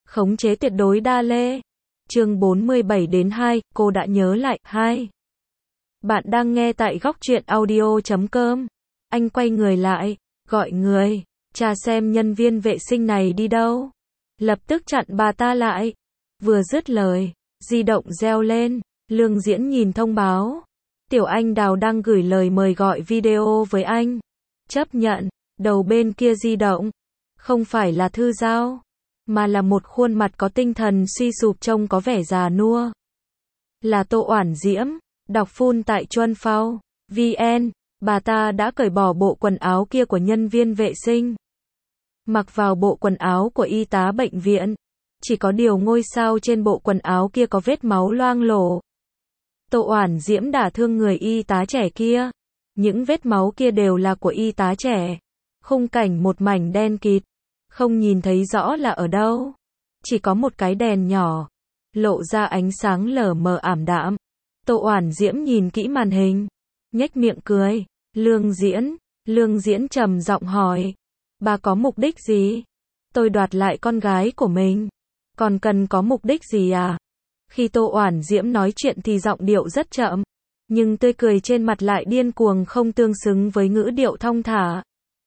Khống chế tuyệt đối đa lê. Chương 47-2, cô đã nhớ lại. 2. Bạn đang nghe tại góc truyện audio.com. Anh quay người lại, gọi người, tra xem nhân viên vệ sinh này đi đâu. Lập tức chặn bà ta lại. Vừa dứt lời, di động reo lên, Lương Diễn nhìn thông báo. Tiểu Anh Đào đang gửi lời mời gọi video với anh. Chấp nhận, đầu bên kia di động. Không phải là Thư Giao, mà là một khuôn mặt có tinh thần suy sụp trông có vẻ già nua. Là Tô Oản Diễm, đọc full tại Chuân Phao VN, bà ta đã cởi bỏ bộ quần áo kia của nhân viên vệ sinh. Mặc vào bộ quần áo của y tá bệnh viện. Chỉ có điều ngôi sao trên bộ quần áo kia có vết máu loang lổ. Tô Oản Diễm đả thương người y tá trẻ kia. Những vết máu kia đều là của y tá trẻ. Khung cảnh một mảnh đen kịt. Không nhìn thấy rõ là ở đâu. Chỉ có một cái đèn nhỏ. Lộ ra ánh sáng lờ mờ ảm đạm. Tô Oản Diễm nhìn kỹ màn hình. Nhếch miệng cười. Lương Diễn trầm giọng hỏi. Bà có mục đích gì? Tôi đoạt lại con gái của mình. Còn cần có mục đích gì à? Khi Tô Oản Diễm nói chuyện thì giọng điệu rất chậm. Nhưng tươi cười trên mặt lại điên cuồng không tương xứng với ngữ điệu thong thả.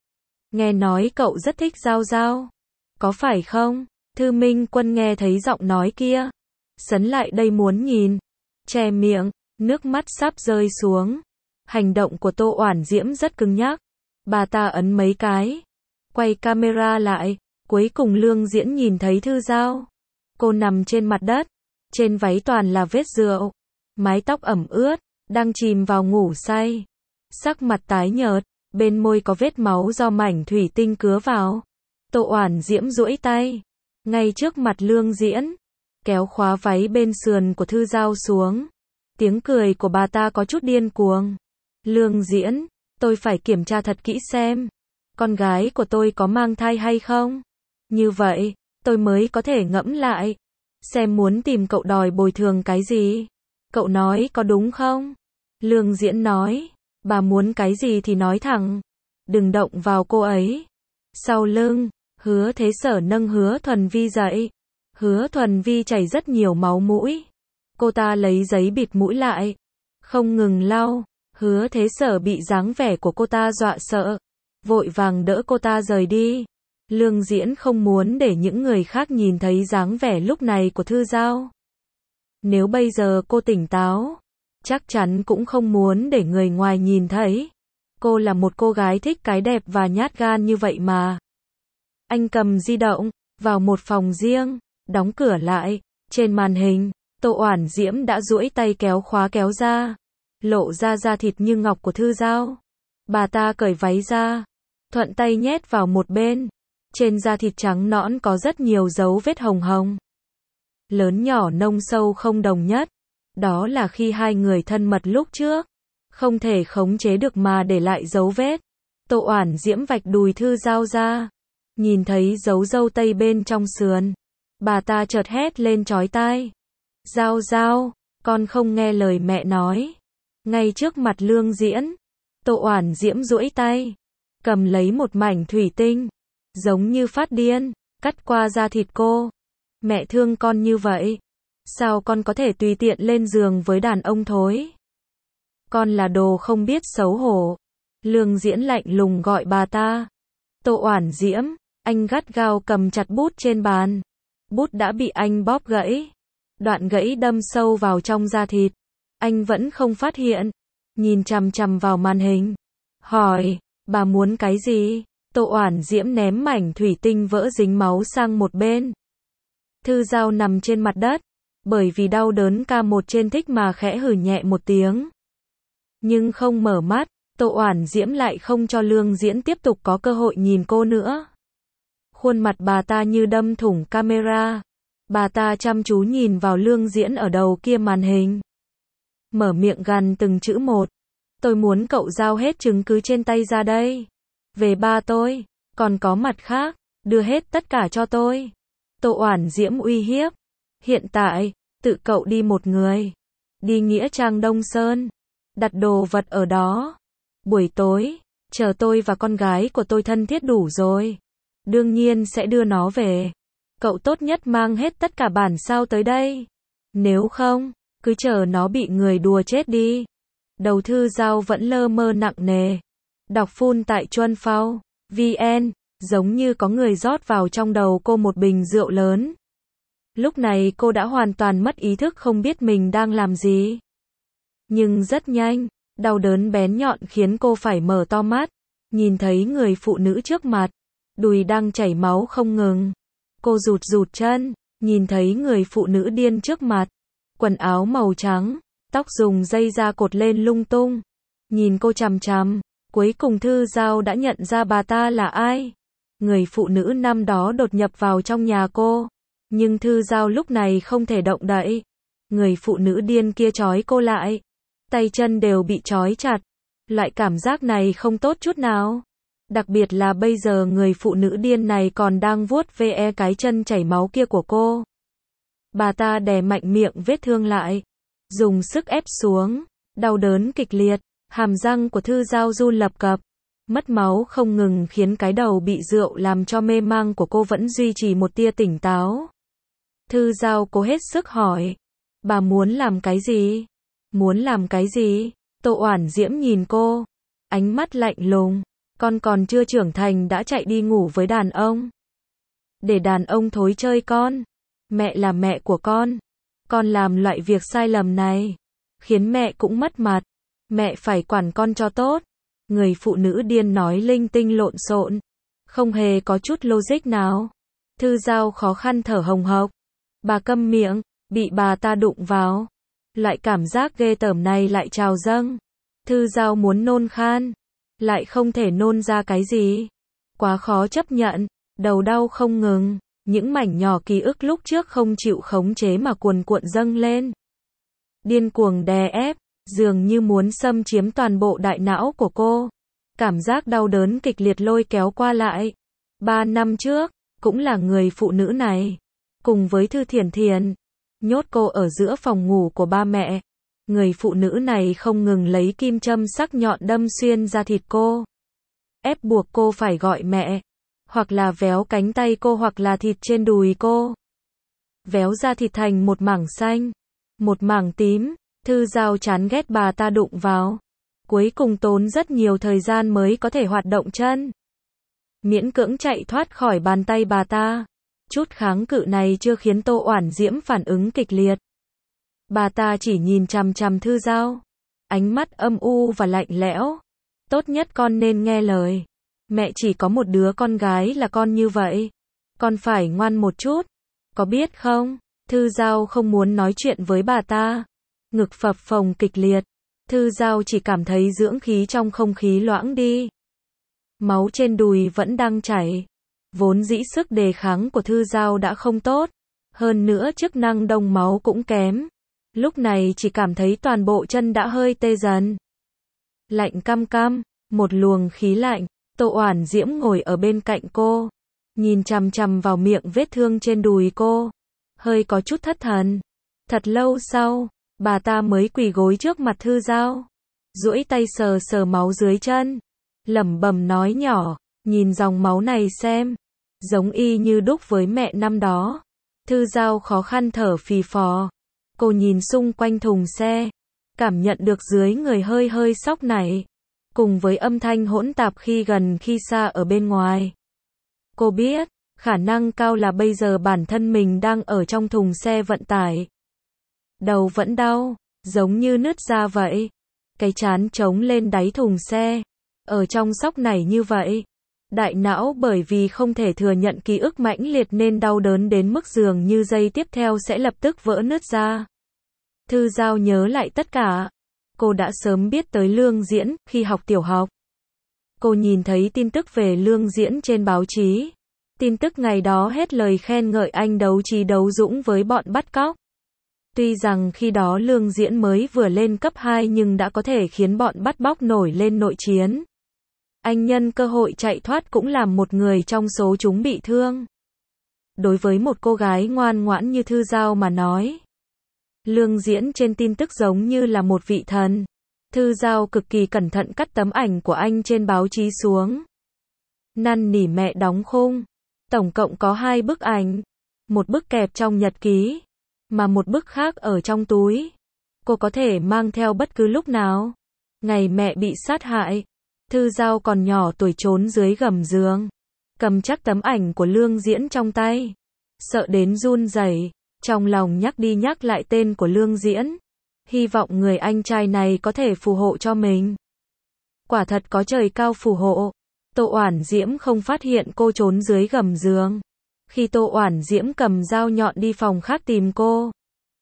Nghe nói cậu rất thích Giao Giao. Có phải không? Thư Minh Quân nghe thấy giọng nói kia. Sấn lại đây muốn nhìn. Che miệng, nước mắt sắp rơi xuống. Hành động của Tô Oản Diễm rất cứng nhắc. Bà ta ấn mấy cái. Quay camera lại. Cuối cùng Lương Diễn nhìn thấy Thư Giao. Cô nằm trên mặt đất. Trên váy toàn là vết rượu. Mái tóc ẩm ướt. Đang chìm vào ngủ say. Sắc mặt tái nhợt. Bên môi có vết máu do mảnh thủy tinh cứa vào. Tô Oản Diễm duỗi tay. Ngay trước mặt Lương Diễn. Kéo khóa váy bên sườn của Thư Giao xuống. Tiếng cười của bà ta có chút điên cuồng. Lương Diễn, tôi phải kiểm tra thật kỹ xem. Con gái của tôi có mang thai hay không? Như vậy, tôi mới có thể ngẫm lại. Xem muốn tìm cậu đòi bồi thường cái gì. Cậu nói có đúng không? Lương Diễn nói. Bà muốn cái gì thì nói thẳng. Đừng động vào cô ấy. Sau lưng, Hứa Thế Sở nâng Hứa Thuần Vi dậy. Hứa Thuần Vi chảy rất nhiều máu mũi. Cô ta lấy giấy bịt mũi lại. Không ngừng lau. Hứa Thế Sở bị dáng vẻ của cô ta dọa sợ. Vội vàng đỡ cô ta rời đi. Lương Diễn không muốn để những người khác nhìn thấy dáng vẻ lúc này của Thư Giao. Nếu bây giờ cô tỉnh táo, chắc chắn cũng không muốn để người ngoài nhìn thấy. Cô là một cô gái thích cái đẹp và nhát gan như vậy mà. Anh cầm di động, vào một phòng riêng, đóng cửa lại. Trên màn hình, Tô Oản Diễm đã duỗi tay kéo khóa kéo ra. Lộ ra da thịt như ngọc của Thư Giao. Bà ta cởi váy ra. Thuận tay nhét vào một bên. Trên da thịt trắng nõn có rất nhiều dấu vết hồng hồng. Lớn nhỏ nông sâu không đồng nhất. Đó là khi hai người thân mật lúc trước. Không thể khống chế được mà để lại dấu vết. Tô Oản Diễm vạch đùi Thư Giao ra. Nhìn thấy dấu râu tây bên trong sườn. Bà ta chợt hét lên chói tai. Giao Giao, con không nghe lời mẹ nói. Ngay trước mặt Lương Diễn. Tô Oản Diễm duỗi tay. Cầm lấy một mảnh thủy tinh. Giống như phát điên. Cắt qua da thịt cô. Mẹ thương con như vậy. Sao con có thể tùy tiện lên giường với đàn ông thối? Con là đồ không biết xấu hổ. Lương Diễn lạnh lùng gọi bà ta. Tô Oản Diễm, anh gắt gao cầm chặt bút trên bàn. Bút đã bị anh bóp gãy. Đoạn gãy đâm sâu vào trong da thịt. Anh vẫn không phát hiện. Nhìn chằm chằm vào màn hình. Hỏi, bà muốn cái gì? Tô Oản Diễm ném mảnh thủy tinh vỡ dính máu sang một bên. Thư Giao nằm trên mặt đất. Bởi vì đau đớn ca một trên thích mà khẽ hừ nhẹ một tiếng. Nhưng không mở mắt. Tô Oản Diễm lại không cho Lương Diễn tiếp tục có cơ hội nhìn cô nữa. Khuôn mặt bà ta như đâm thủng camera. Bà ta chăm chú nhìn vào Lương Diễn ở đầu kia màn hình. Mở miệng gằn từng chữ một. Tôi muốn cậu giao hết chứng cứ trên tay ra đây. Về ba tôi, còn có mặt khác, đưa hết tất cả cho tôi. Tô Oản Diễm uy hiếp. Hiện tại, tự cậu đi một người. Đi Nghĩa Trang Đông Sơn. Đặt đồ vật ở đó. Buổi tối, chờ tôi và con gái của tôi thân thiết đủ rồi. Đương nhiên sẽ đưa nó về. cậu tốt nhất mang hết tất cả bản sao tới đây. Nếu không, cứ chờ nó bị người đùa chết đi. Đầu Thư Giao vẫn lơ mơ nặng nề. Đọc phun tại Chuân Phao VN, giống như có người rót vào trong đầu cô một bình rượu lớn. Lúc này cô đã hoàn toàn mất ý thức, không biết mình đang làm gì. Nhưng rất nhanh, đau đớn bén nhọn khiến cô phải mở to mắt, nhìn thấy người phụ nữ trước mặt, đùi đang chảy máu không ngừng. Cô rụt rụt chân, nhìn thấy người phụ nữ điên trước mặt, quần áo màu trắng, tóc dùng dây da cột lên lung tung, nhìn cô chằm chằm. Cuối cùng Thư Giao đã nhận ra bà ta là ai. Người phụ nữ năm đó đột nhập vào trong nhà cô, nhưng Thư Giao lúc này không thể động đậy. Người phụ nữ điên kia trói cô lại, tay chân đều bị trói chặt. Loại cảm giác này không tốt chút nào. Đặc biệt là bây giờ người phụ nữ điên này còn đang vuốt ve cái chân chảy máu kia của cô. Bà ta đè mạnh miệng vết thương lại, dùng sức ép xuống, đau đớn kịch liệt, hàm răng của Thư Giao run lập cập, mất máu không ngừng khiến cái đầu bị rượu làm cho mê mang của cô vẫn duy trì một tia tỉnh táo. Thư Giao cố hết sức hỏi, bà muốn làm cái gì? Muốn làm cái gì? Tô Oản Diễm nhìn cô, ánh mắt lạnh lùng, con còn chưa trưởng thành đã chạy đi ngủ với đàn ông. Để đàn ông thối chơi con. Mẹ là mẹ của con làm loại việc sai lầm này, khiến mẹ cũng mất mặt, mẹ phải quản con cho tốt. Người phụ nữ điên nói linh tinh lộn xộn, không hề có chút logic nào. Thư Giao khó khăn thở hồng hộc, bà câm miệng, bị bà ta đụng vào. Loại cảm giác ghê tởm này lại trào dâng. Thư Giao muốn nôn khan, lại không thể nôn ra cái gì. Quá khó chấp nhận, đầu đau không ngừng. Những mảnh nhỏ ký ức lúc trước không chịu khống chế mà cuồn cuộn dâng lên. Điên cuồng đè ép, dường như muốn xâm chiếm toàn bộ đại não của cô. Cảm giác đau đớn kịch liệt lôi kéo qua lại. 3 năm trước, cũng là người phụ nữ này, cùng với Thư Thiển Thiển, nhốt cô ở giữa phòng ngủ của ba mẹ. Người phụ nữ này không ngừng lấy kim châm sắc nhọn đâm xuyên da thịt cô, ép buộc cô phải gọi mẹ, hoặc là véo cánh tay cô hoặc là thịt trên đùi cô. Véo da thịt thành một mảng xanh, một mảng tím. Thư Giao chán ghét bà ta đụng vào. Cuối cùng tốn rất nhiều thời gian mới có thể hoạt động chân, miễn cưỡng chạy thoát khỏi bàn tay bà ta. Chút kháng cự này chưa khiến Tô Oản Diễm phản ứng kịch liệt. Bà ta chỉ nhìn chằm chằm Thư Giao, ánh mắt âm u và lạnh lẽo. Tốt nhất con nên nghe lời. Mẹ chỉ có một đứa con gái là con như vậy. Con phải ngoan một chút, có biết không? Thư Giao không muốn nói chuyện với bà ta. Ngực phập phồng kịch liệt. Thư Giao chỉ cảm thấy dưỡng khí trong không khí loãng đi. Máu trên đùi vẫn đang chảy. Vốn dĩ sức đề kháng của Thư Giao đã không tốt. Hơn nữa chức năng đông máu cũng kém. Lúc này chỉ cảm thấy toàn bộ chân đã hơi tê dần. Lạnh căm căm, một luồng khí lạnh. Tô Oản Diễm ngồi ở bên cạnh cô, nhìn chằm chằm vào miệng vết thương trên đùi cô, hơi có chút thất thần. Thật lâu sau, bà ta mới quỳ gối trước mặt Thư Giao, duỗi tay sờ sờ máu dưới chân, lẩm bẩm nói nhỏ, nhìn dòng máu này xem, giống y như đúc với mẹ năm đó. Thư Giao khó khăn thở phì phò, cô nhìn xung quanh thùng xe, cảm nhận được dưới người hơi hơi xóc nảy, cùng với âm thanh hỗn tạp khi gần khi xa ở bên ngoài. Cô biết, khả năng cao là bây giờ bản thân mình đang ở trong thùng xe vận tải. Đầu vẫn đau, giống như nứt ra vậy. Cái trán trống lên đáy thùng xe, ở trong xóc nảy như vậy. Đại não bởi vì không thể thừa nhận ký ức mãnh liệt nên đau đớn đến mức dường như giây tiếp theo sẽ lập tức vỡ nứt ra. Thư Giao nhớ lại tất cả. Cô đã sớm biết tới Lương Diễn khi học tiểu học. Cô nhìn thấy tin tức về Lương Diễn trên báo chí. Tin tức ngày đó hết lời khen ngợi anh đấu trí đấu dũng với bọn bắt cóc. Tuy rằng khi đó Lương Diễn mới vừa lên cấp 2 nhưng đã có thể khiến bọn bắt bóc nổi lên nội chiến. Anh nhân cơ hội chạy thoát cũng làm một người trong số chúng bị thương. Đối với một cô gái ngoan ngoãn như Thư Giao mà nói, Lương Diễn trên tin tức giống như là một vị thần. Thư Giao cực kỳ cẩn thận cắt tấm ảnh của anh trên báo chí xuống. Năn nỉ mẹ đóng khung. Tổng cộng có 2 bức ảnh. một bức kẹp trong nhật ký, mà một bức khác ở trong túi. Cô có thể mang theo bất cứ lúc nào. Ngày mẹ bị sát hại, Thư Dao còn nhỏ tuổi trốn dưới gầm giường, cầm chắc tấm ảnh của Lương Diễn trong tay, sợ đến run rẩy, trong lòng nhắc đi nhắc lại tên của Lương Diễn, hy vọng người anh trai này có thể phù hộ cho mình. Quả thật có trời cao phù hộ, Tô Oản Diễm không phát hiện cô trốn dưới gầm giường. Khi Tô Oản Diễm cầm dao nhọn đi phòng khác tìm cô,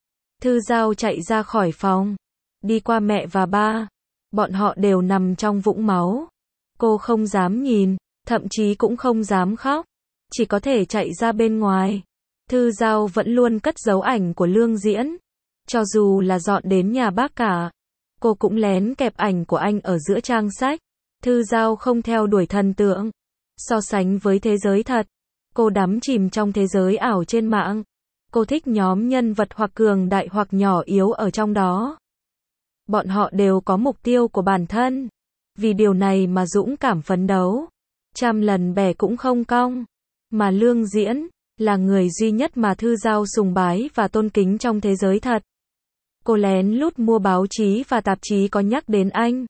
Thư Dao chạy ra khỏi phòng, đi qua mẹ và ba, bọn họ đều nằm trong vũng máu. Cô không dám nhìn, thậm chí cũng không dám khóc, chỉ có thể chạy ra bên ngoài. Thư Dao vẫn luôn cất giấu ảnh của Lương Diễn, cho dù là dọn đến nhà bác cả, cô cũng lén kẹp ảnh của anh ở giữa trang sách. Thư Dao không theo đuổi thần tượng, so sánh với thế giới thật, cô đắm chìm trong thế giới ảo trên mạng. Cô thích nhóm nhân vật hoặc cường đại hoặc nhỏ yếu ở trong đó. Bọn họ đều có mục tiêu của bản thân, vì điều này mà dũng cảm phấn đấu, trăm lần bẻ cũng không cong. Mà Lương Diễn là người duy nhất mà Thư Dao sùng bái và tôn kính trong thế giới thật. Cô lén lút mua báo chí và tạp chí có nhắc đến anh,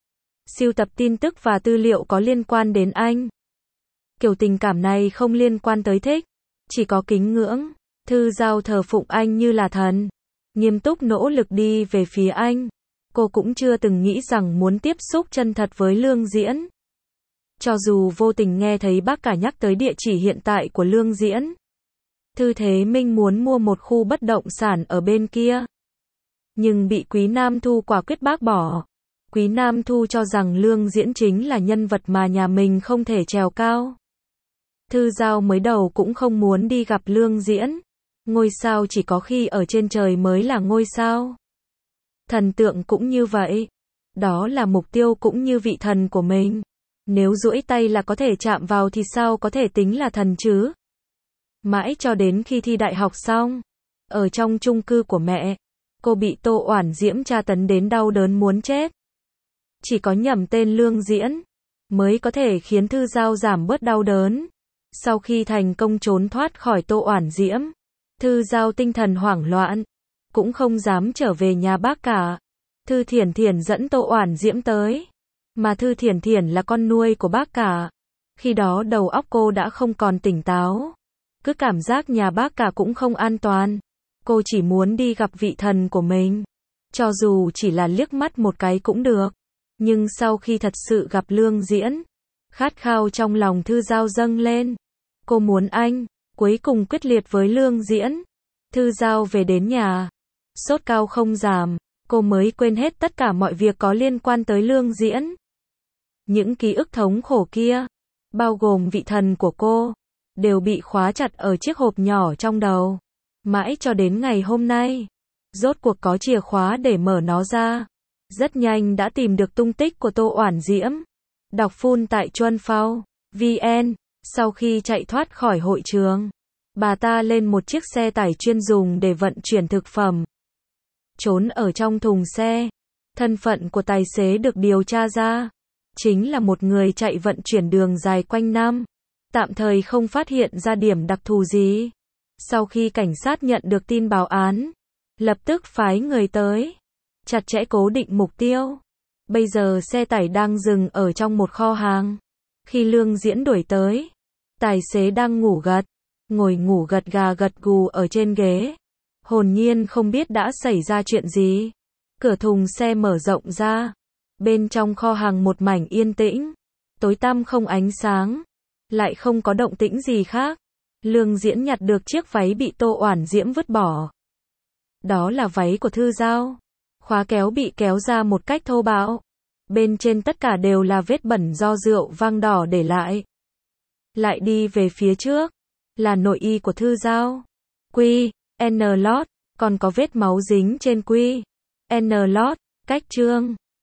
sưu tập tin tức và tư liệu có liên quan đến anh. Kiểu tình cảm này không liên quan tới thích, chỉ có kính ngưỡng. Thư Dao thờ phụng anh như là thần, nghiêm túc nỗ lực đi về phía anh. Cô cũng chưa từng nghĩ rằng muốn tiếp xúc chân thật với Lương Diễn. Cho dù vô tình nghe thấy bác cả nhắc tới địa chỉ hiện tại của Lương Diễn. Thư Thế Minh muốn mua một khu bất động sản ở bên kia, nhưng bị Quý Nam Thu quả quyết bác bỏ. Quý Nam Thu cho rằng Lương Diễn chính là nhân vật mà nhà mình không thể trèo cao. Thư Dao mới đầu cũng không muốn đi gặp Lương Diễn. Ngôi sao chỉ có khi ở trên trời mới là ngôi sao. Thần tượng cũng như vậy. Đó là mục tiêu cũng như vị thần của mình. Nếu duỗi tay là có thể chạm vào thì sao có thể tính là thần chứ? Mãi cho đến khi thi đại học xong, ở trong chung cư của mẹ, cô bị Tô Oản Diễm tra tấn đến đau đớn muốn chết. Chỉ có nhầm tên Lương Diễn mới có thể khiến Thư Dao giảm bớt đau đớn. Sau khi thành công trốn thoát khỏi Tô Oản Diễm, Thư Dao tinh thần hoảng loạn, cũng không dám trở về nhà bác cả. Thư Thiển Thiển dẫn Tô Oản Diễm tới, mà Thư Thiển Thiển là con nuôi của bác cả. Khi đó đầu óc cô đã không còn tỉnh táo, cứ cảm giác nhà bác cả cũng không an toàn. Cô chỉ muốn đi gặp vị thần của mình, cho dù chỉ là liếc mắt một cái cũng được. Nhưng sau khi thật sự gặp Lương Diễn, khát khao trong lòng Thư Dao dâng lên. Cô muốn anh, cuối cùng quyết liệt với Lương Diễn. Thư Dao về đến nhà, sốt cao không giảm, cô mới quên hết tất cả mọi việc có liên quan tới Lương Diễn. Những ký ức thống khổ kia, bao gồm vị thần của cô, đều bị khóa chặt ở chiếc hộp nhỏ trong đầu. Mãi cho đến ngày hôm nay, rốt cuộc có chìa khóa để mở nó ra. Rất nhanh đã tìm được tung tích của Tô Oản Diễm. Đọc full tại Chuanphao.vn. Sau khi chạy thoát khỏi hội trường, bà ta lên một chiếc xe tải chuyên dùng để vận chuyển thực phẩm. Trốn ở trong thùng xe. Thân phận của tài xế được điều tra ra, chính là một người chạy vận chuyển đường dài quanh năm. Tạm thời không phát hiện ra điểm đặc thù gì. Sau khi cảnh sát nhận được tin báo án, lập tức phái người tới, chặt chẽ cố định mục tiêu. Bây giờ xe tải đang dừng ở trong một kho hàng. Khi Lương Diễn đuổi tới, tài xế đang ngủ gật, ngồi ngủ gật gà gật gù ở trên ghế. Hồn nhiên không biết đã xảy ra chuyện gì. Cửa thùng xe mở rộng ra. Bên trong kho hàng một mảnh yên tĩnh, tối tăm không ánh sáng, lại không có động tĩnh gì khác. Lương Diễn nhặt được chiếc váy bị Tô Oản Diễm vứt bỏ. Đó là váy của Thư Dao. Khóa kéo bị kéo ra một cách thô bạo. Bên trên tất cả đều là vết bẩn do rượu vang đỏ để lại. Lại đi về phía trước, là nội y của Thư Dao. Quy, N lót, còn có vết máu dính trên quy, N lót, cách chương.